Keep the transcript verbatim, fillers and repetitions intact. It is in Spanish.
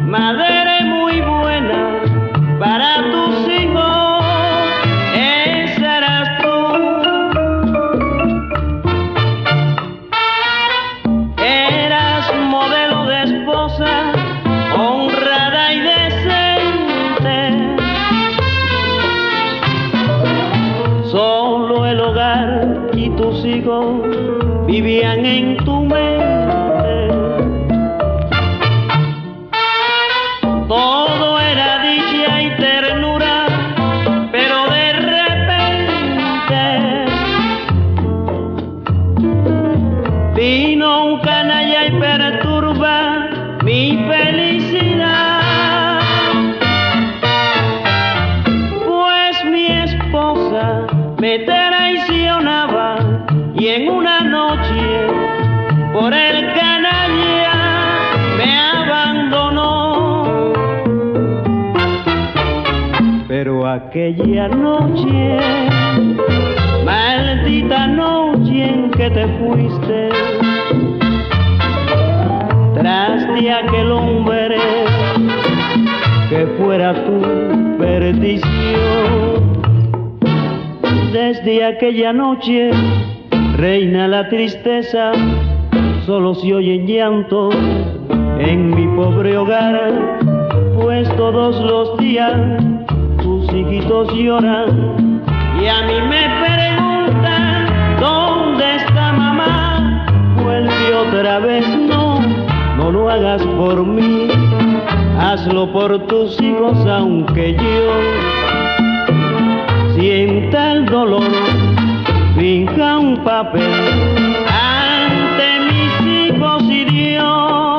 madre muy buena para tus hijos, esa eras tú. Eras modelo de esposa, honrada y decente. Solo el hogar y tus hijos vivían en tu mente. Todo era dicha y ternura, pero de repente vino un canalla y perturba mi felicidad. Pues mi esposa me traicionaba y en una noche por el canalla me abandonó. Pero aquella noche, maldita noche en que te fuiste tras de aquel hombre que fuera tu perdición. Desde aquella noche reina la tristeza, solo se oye llanto en mi pobre hogar, pues todos los días tus hijitos lloran y a mí me preguntan ¿dónde está mamá? Vuelve otra vez, no, no lo hagas por mí, hazlo por tus hijos aunque yo sienta el dolor. Finja un papel ante mis hijos y Dios.